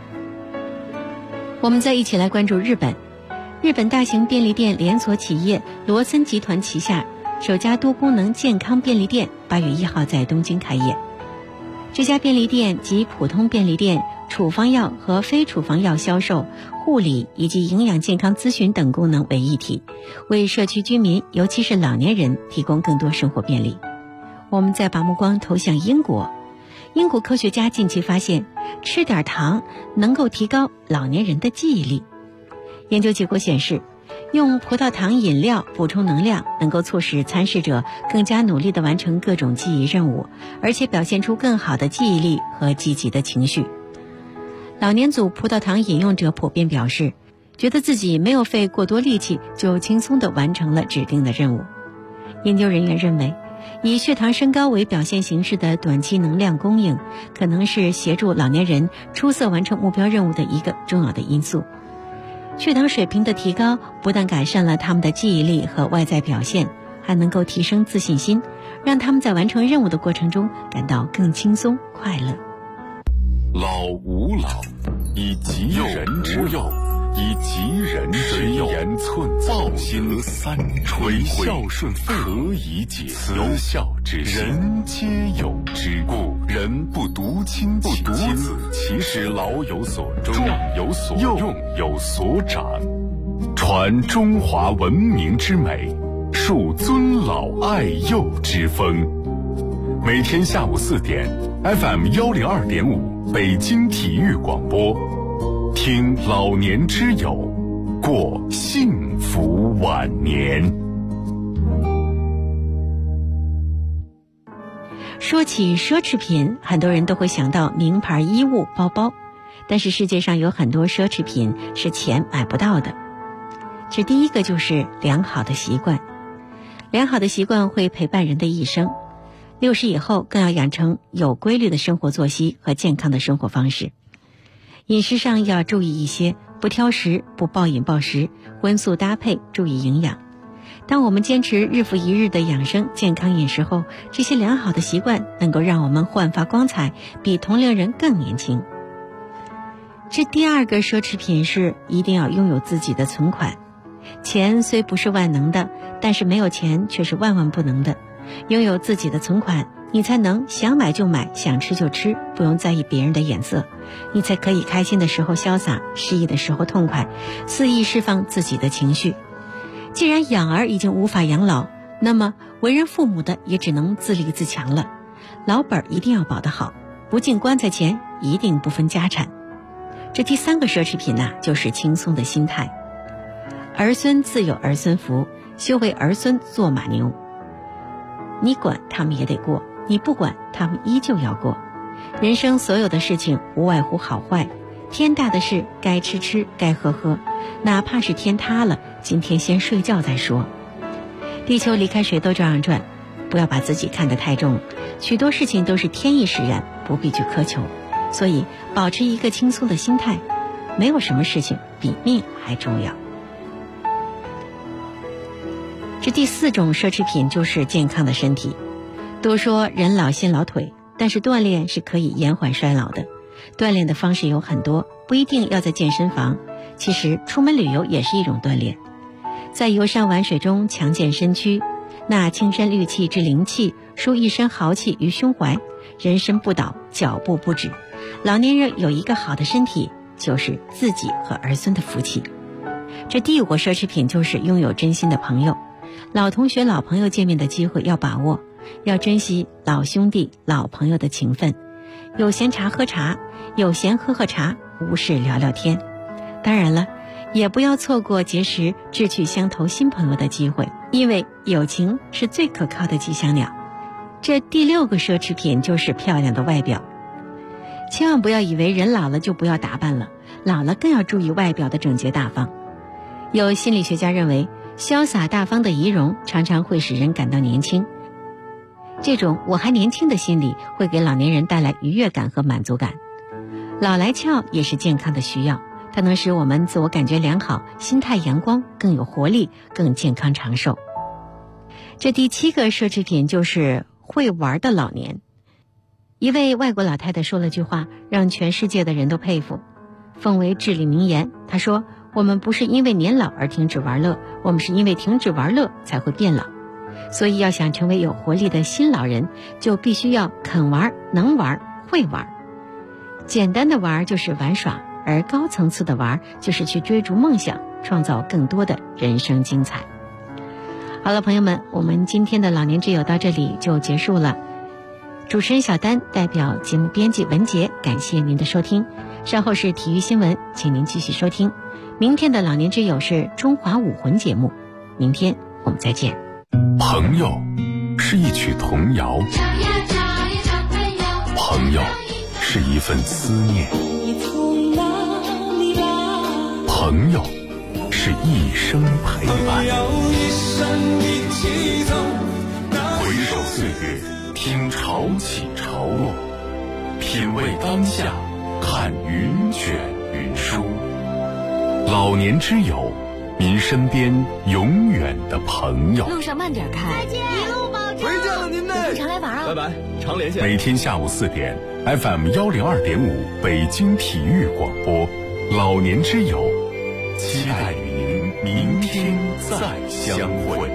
我们再一起来关注日本。日本大型便利店连锁企业罗森集团旗下首家多功能健康便利店8月1号在东京开业。这家便利店集普通便利店、处方药和非处方药销售、护理以及营养健康咨询等功能为一体，为社区居民，尤其是老年人提供更多生活便利。我们再把目光投向英国。英国科学家近期发现，吃点糖能够提高老年人的记忆力。研究结果显示，用葡萄糖饮料补充能量，能够促使参试者更加努力地完成各种记忆任务，而且表现出更好的记忆力和积极的情绪。老年组葡萄糖饮用者普遍表示，觉得自己没有费过多力气就轻松地完成了指定的任务。研究人员认为，以血糖升高为表现形式的短期能量供应，可能是协助老年人出色完成目标任务的一个重要的因素。血糖水平的提高不但改善了他们的记忆力和外在表现，还能够提升自信心，让他们在完成任务的过程中感到更轻松快乐。 老吾老以及人之幼，以及人之幼，言寸报行三垂孝顺可以解由孝之人皆有之，故人不独亲其子，其使老有所终，壮有所用，有所长，传中华文明之美，树尊老爱幼之风。每天下午4点 FM 102.5北京体育广播，听老年之友，过幸福晚年。 说起奢侈品，很多人都会想到名牌衣物、包包，但是世界上有很多奢侈品是钱买不到的。这第一个就是良好的习惯。良好的习惯会陪伴人的一生，60以后更要养成有规律的生活作息和健康的生活方式。饮食上要注意一些，不挑食，不暴饮暴食，荤素搭配，注意营养。当我们坚持日复一日的养生健康饮食后，这些良好的习惯能够让我们焕发光彩，比同龄人更年轻。这第二个奢侈品是一定要拥有自己的存款。钱虽不是万能的，但是没有钱却是万万不能的。拥有自己的存款，你才能想买就买，想吃就吃，不用在意别人的眼色。你才可以开心的时候潇洒，失意的时候痛快，肆意释放自己的情绪。既然养儿已经无法养老，那么为人父母的也只能自立自强了。老本一定要保得好，不进棺材前一定不分家产。这第三个奢侈品就是轻松的心态。儿孙自有儿孙福，休为儿孙做马牛。你管他们也得过，你不管他们依旧要过。人生所有的事情无外乎好坏，天大的事该吃吃，该喝喝，哪怕是天塌了，今天先睡觉再说。地球离开谁都照样转，不要把自己看得太重，许多事情都是天意使然，不必去苛求。所以保持一个轻松的心态，没有什么事情比命还重要。这第四种奢侈品就是健康的身体。都说人老心老腿，但是锻炼是可以延缓衰老的。锻炼的方式有很多，不一定要在健身房，其实出门旅游也是一种锻炼。在游山玩水中强健身躯，纳青山绿气之灵气，舒一身豪气于胸怀，人身不倒，脚步不止。老年人有一个好的身体，就是自己和儿孙的福气。这第五个奢侈品就是拥有真心的朋友。老同学老朋友见面的机会要把握， 要珍惜老兄弟、老朋友的情分，有闲茶喝茶，有闲喝喝茶，无事聊聊天。当然了，也不要错过结识志趣相投新朋友的机会，因为友情是最可靠的吉祥鸟。这第6个奢侈品就是漂亮的外表。千万不要以为人老了就不要打扮了，老了更要注意外表的整洁大方。有心理学家认为，潇洒大方的仪容常常会使人感到年轻，这种我还年轻的心理会给老年人带来愉悦感和满足感。老来俏也是健康的需要，它能使我们自我感觉良好，心态阳光，更有活力，更健康长寿。这第7个奢侈品就是会玩的老年。一位外国老太太说了句话，让全世界的人都佩服，奉为至理名言。她说，我们不是因为年老而停止玩乐，我们是因为停止玩乐才会变老。所以要想成为有活力的新老人，就必须要肯玩、能玩、会玩。简单的玩就是玩耍，而高层次的玩就是去追逐梦想，创造更多的人生精彩。好了，朋友们，我们今天的老年之友到这里就结束了。主持人小丹代表节目编辑文杰，感谢您的收听。稍后是体育新闻，请您继续收听。明天的老年之友是中华武魂节目，明天我们再见。 朋友是一曲童谣，朋友是一份思念，朋友是一生陪伴。回首岁月，听潮起潮落，品味当下，看云卷云舒。老年之友，您身边永远的朋友。 路上慢点开， 再见，一路保重。 回见了您呢， 常来玩啊！ 拜拜，常联系。 每天下午4点 ，FM 102.5北京体育广播，老年之友，期待与您明天再相会。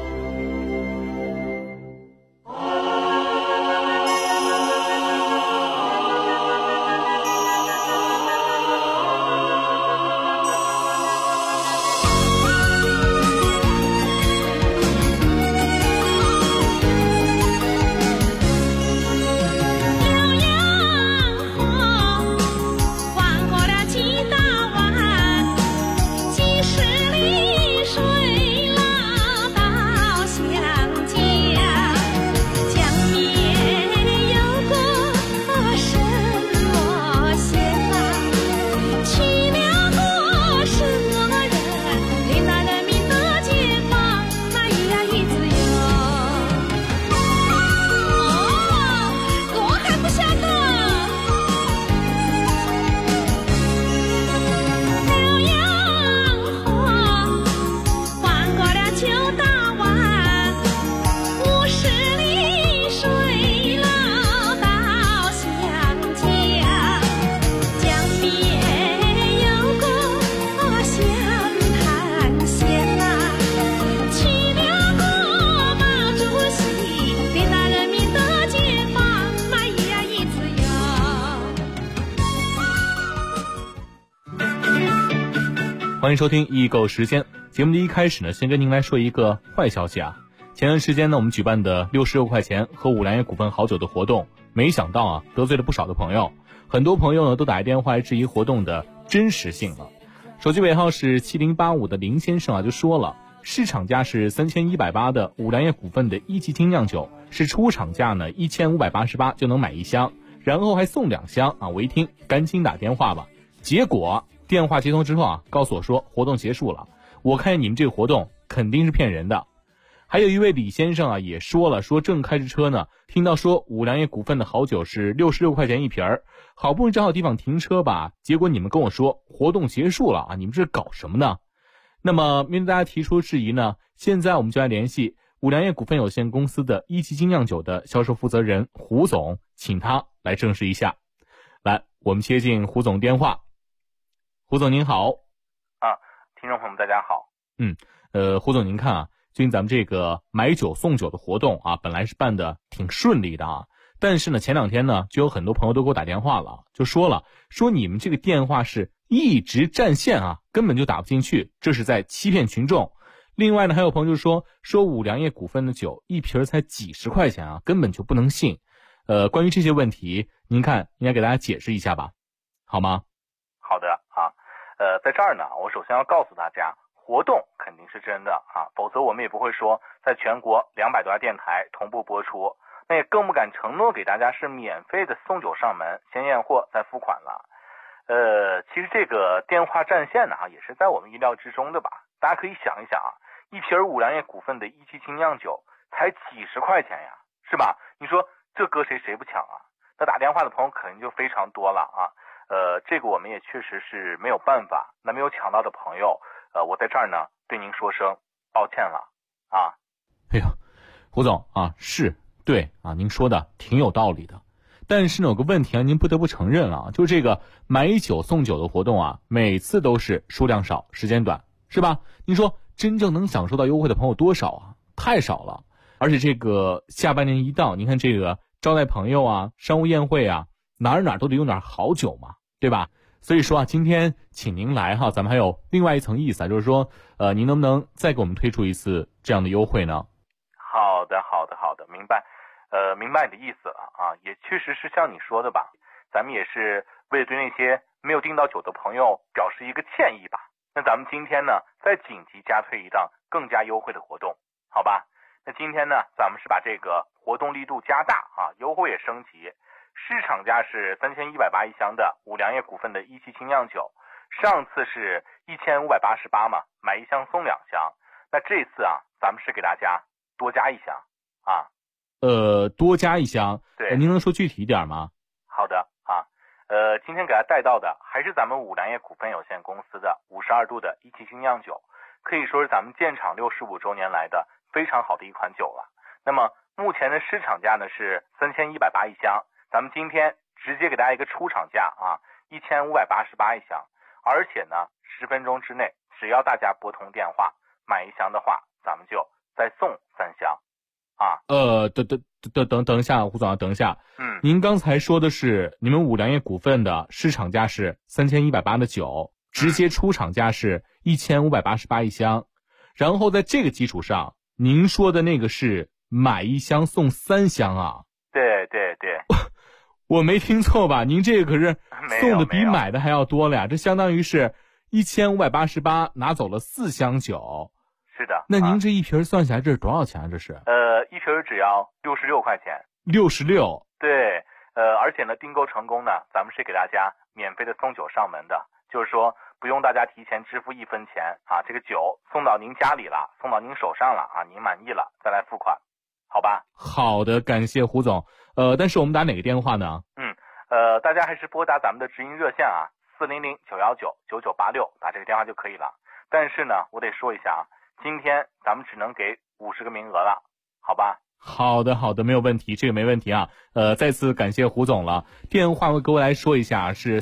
欢迎收听易购时间。节目的一开始呢，先跟您来说一个坏消息啊。前段时间呢，我们举办的66块钱喝五粮液股份好酒的活动，没想到啊，得罪了不少的朋友。很多朋友呢，都打电话来质疑活动的真实性了。手机尾号是7085的林先生啊，就说了，市场价是3180的五粮液股份的1级精酿酒，是出厂价呢1588就能买1箱，然后还送2箱啊。我一听，赶紧打电话吧。结果电话接通之后啊，告诉我说活动结束了。我看你们这个活动肯定是骗人的。还有一位李先生啊，也说了，说正开着车呢，听到说五粮液股份的好酒是66块钱一瓶儿，好不容易找好地方停车吧，结果你们跟我说活动结束了啊，你们这是搞什么呢？那么面对大家提出质疑呢，现在我们就来联系五粮液股份有限公司的1级精酿酒的销售负责人胡总，请他来证实一下。来，我们接进胡总电话。胡总您好。 听众朋友们大家好。 胡总您看啊，最近咱们这个买酒送酒的活动啊，本来是办的挺顺利的啊，但是呢前2天呢，就有很多朋友都给我打电话了，就说你们这个电话是一直占线啊，根本就打不进去，这是在欺骗群众。 另外呢，还有朋友就说五粮液股份的酒一瓶才几十块钱啊，根本就不能信。关于这些问题，您看应该给大家解释一下吧，好吗？ 好的啊，在这儿呢，我首先要告诉大家，活动肯定是真的啊，否则我们也不会说在全国200多家电台同步播出，那也更不敢承诺给大家是免费的送酒上门，先验货再付款了。其实这个电话占线呢，也是在我们意料之中的吧。大家可以想一想啊，一瓶五粮液股份的一期精酿酒才几十块钱呀，是吧？你说这搁谁不抢啊？那打电话的朋友肯定就非常多了啊。这个我们也确实是没有办法。那没有抢到的朋友，我在这儿呢对您说声抱歉了啊。 哎呀，胡总啊，是对啊，您说的挺有道理的。但是呢，有个问题啊，您不得不承认啊，就这个买酒送酒的活动啊，每次都是数量少，时间短，是吧？您说真正能享受到优惠的朋友多少啊？太少了。而且这个下半年一到，您看这个招待朋友啊、商务宴会啊，哪都得用点好酒嘛，对吧？所以说啊，今天请您来哈，咱们还有另外一层意思啊，就是说，您能不能再给我们推出一次这样的优惠呢？ 好的，明白。明白你的意思了啊，也确实是像你说的吧，咱们也是为了对那些没有订到酒的朋友表示一个歉意吧。那咱们今天呢，再紧急加推一档更加优惠的活动，好吧？那今天呢，咱们是把这个活动力度加大啊，优惠也升级。市场价是3180一箱的五粮液股份的一期精酿酒，上次是1588嘛，买一箱送2箱。那这次啊，咱们是给大家多加一箱啊。 多加一箱， 对， 您能说具体一点吗？ 好的啊，今天给大家带到的还是咱们五粮液股份有限公司的52度的一期精酿酒，可以说是咱们建厂65周年来的非常好的一款酒了。那么目前的市场价呢是3180一箱，咱们今天直接给大家一个出厂价啊，1588一箱，而且呢10分钟之内，只要大家拨通电话买一箱的话，咱们就再送3箱。啊， 等一下，胡总啊，等一下。您刚才说的是你们五粮液股份的市场价是3180的酒，直接出厂价是1588一箱，然后在这个基础上，您说的那个是买一箱送3箱啊？ 对， 我没听错吧？您这个可是送的比买的还要多了呀，这相当于是1588拿走了4箱酒。 是的， 那您这一瓶算下来这是多少钱啊？这是一瓶只要66块钱。 66？ 对，而且呢，订购成功呢，咱们是给大家免费的送酒上门的，就是说不用大家提前支付1分钱啊，这个酒送到您家里了，送到您手上了啊，您满意了再来付款，好吧？ 好的，感谢胡总。但是我们打哪个电话呢？ 大家还是拨打咱们的直营热线啊，400-919-9986，打这个电话就可以了。但是呢，我得说一下啊。今天咱们只能给50个名额了，好吧？ 好的，没有问题，这个没问题啊。再次感谢胡总了。电话各位来说一下，是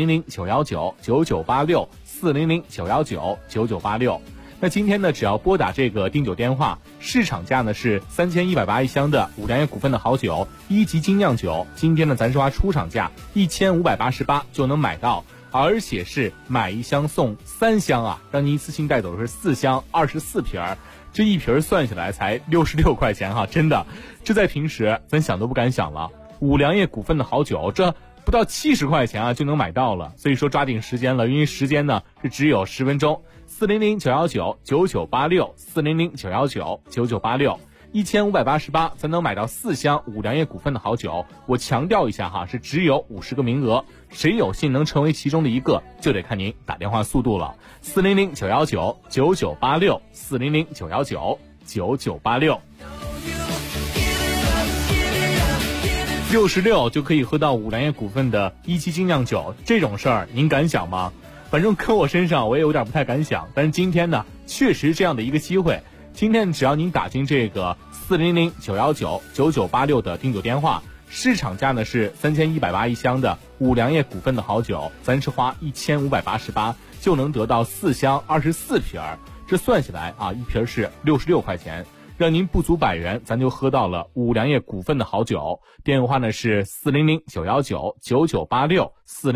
400-919-9986 400-919-9986。那今天呢，只要拨打这个订酒电话，市场价呢是3180一箱的五粮液股份的好酒1级精酿酒，今天呢咱是花出厂价1588就能买到。而且是买一箱送3箱啊，让您一次性带走的是4箱24瓶，这一瓶算下来才66块钱哈，真的，这在平时咱想都不敢想了。五粮液股份的好酒，这不到70块钱啊就能买到了，所以说抓紧时间了，因为时间呢是只有10分钟。400-919-9986 400-919-9986 1588才能买到4箱五粮液股份的好酒。我强调一下哈，是只有50个名额，谁有幸能成为其中的一个，就得看您打电话速度了。400-919-9986 400-919-9986 66就可以喝到五粮液股份的1期精酿酒，这种事儿您敢想吗？反正搁我身上我也有点不太敢想，但是今天呢确实这样的一个机会。今天只要您打进这个400-919-9986的订酒电话，市场价呢是3180一箱的五粮液股份的好酒，咱是花1588就能得到4箱24瓶，这算下来啊，一瓶是66块钱，让您不足100元，咱就喝到了五粮液股份的好酒。电话呢是400-919-9986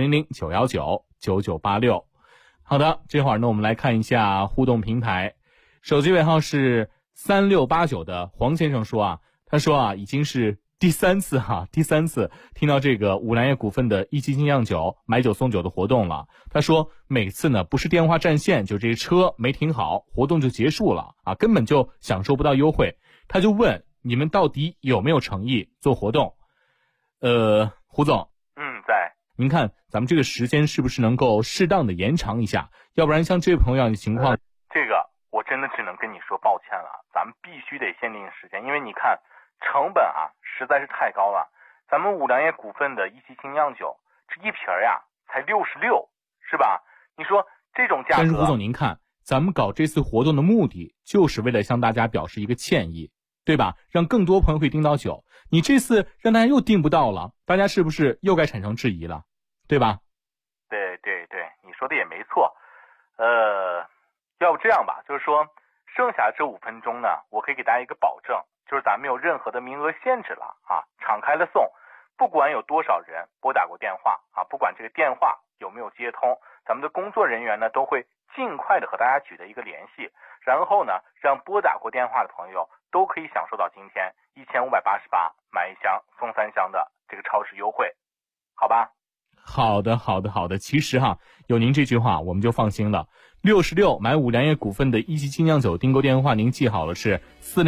400-919-9986。好的，这会儿呢我们来看一下互动平台。 手机尾号是3689的黄先生说啊，他说啊，已经是第三次听到这个五粮液股份的一期精酿酒买酒送酒的活动了。他说每次呢不是电话占线，就这车没停好，活动就结束了啊，根本就享受不到优惠。他就问你们到底有没有诚意做活动？胡总， 在。 您看咱们这个时间是不是能够适当的延长一下？要不然像这位朋友的情况， 这个我真的只能跟你说抱歉了，咱们必须得限定时间，因为你看成本啊实在是太高了。咱们五粮液股份的一期精酿酒，这一瓶呀才66，是吧？你说这种价格。 但是胡总您看，咱们搞这次活动的目的就是为了向大家表示一个歉意，对吧？让更多朋友会订到酒。你这次让大家又订不到了，大家是不是又该产生质疑了，对吧？ 对，你说的也没错。要不这样吧，就是说剩下这5分钟呢，我可以给大家一个保证，就是咱们没有任何的名额限制了啊，敞开了送，不管有多少人拨打过电话啊，不管这个电话有没有接通，咱们的工作人员呢都会尽快的和大家取得一个联系，然后呢让拨打过电话的朋友都可以享受到今天1588买1箱送3箱的这个超市优惠，好吧？ 好的。其实有您这句话我们就放心了。66买五粮液股份的一期精酿酒订购电话您记好了，是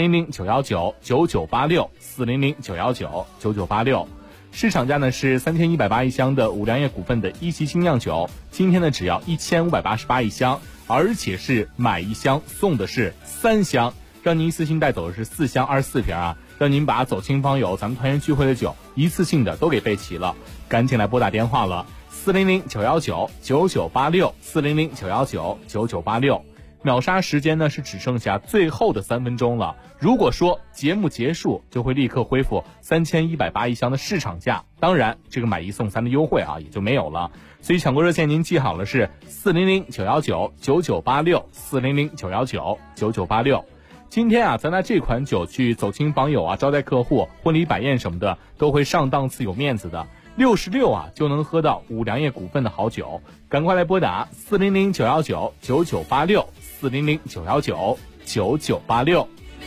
400-919-9986 400-919-9986。市场价呢是3180一箱的五粮液股份的一期精酿酒，今天呢只要1588一箱，而且是买1箱送的是3箱，让您一次性带走的是4箱24瓶啊，让您把走亲访友咱们团圆聚会的酒一次性的都给备齐了。赶紧来拨打电话了，400-919-9986 400-919-9986。秒杀时间呢是只剩下最后的3分钟了，如果说节目结束就会立刻恢复3180一箱的市场价，当然这个买1送3的优惠也就没有了。所以抢购热线您记好了，是400-919-9986 400-919-9986。今天咱拿这款酒去走亲访友招待客户、婚礼摆宴什么的都会上档次有面子的。66就能喝到五粮液股份的好酒，赶快来拨打400-919-9986 400-919-9986。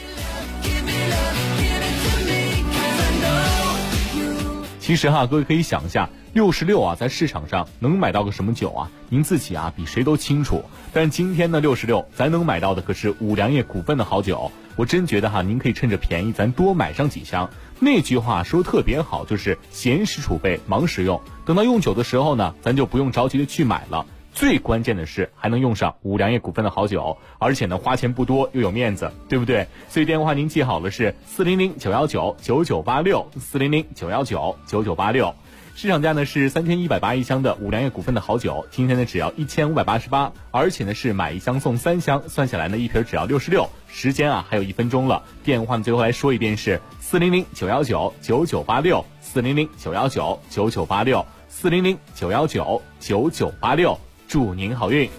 其实各位可以想一下，66在市场上能买到个什么酒啊？您自己比谁都清楚。但今天的66咱能买到的可是五粮液股份的好酒，我真觉得您可以趁着便宜咱多买上几箱。那句话说特别好，就是闲时储备，忙时用。等到用酒的时候呢，咱就不用着急的去买了。最关键的是还能用上五粮液股份的好酒，而且呢花钱不多又有面子，对不对？所以电话您记好了，是400-919-9986 400-919-9986。市场价呢是3180一箱的五粮液股份的好酒，今天呢只要1588，而且呢是买1箱送3箱，算下来呢一瓶只要66。时间还有1分钟了，电话呢最后来说一遍是400-919-9986 400-919-9986 400-919-9986。祝您好运。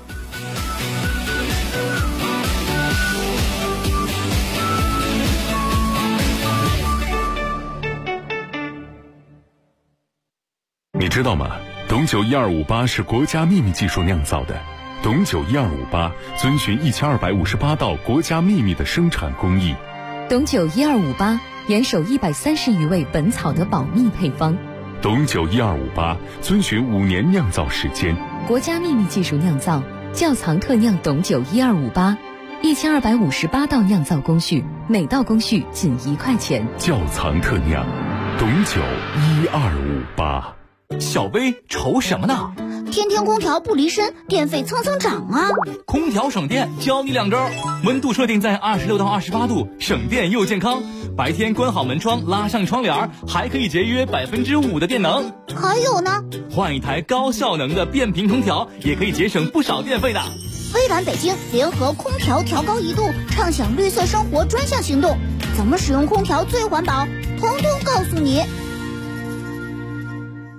你知道吗？董酒1258是国家秘密技术酿造的。董酒1258遵循1258道国家秘密的生产工艺。 董酒1258严守130余味本草的保密配方。 董酒1258遵循5年酿造时间， 国家秘密技术酿造，窖藏特酿董酒1258，1258道酿造工序，每道工序仅1块钱。 窖藏特酿，董酒1258。 小薇愁什么呢？ 天天空调不离身，电费蹭蹭涨啊！ 空调省电，教你2招：温度设定在26到28度，省电又健康。白天关好门窗，拉上窗帘，还可以节约5%的电能。 还有呢， 换一台高效能的变频空调，也可以节省不少电费的。 微软北京联合空调调高1度，畅享绿色生活专项行动，怎么使用空调最环保？通通告诉你。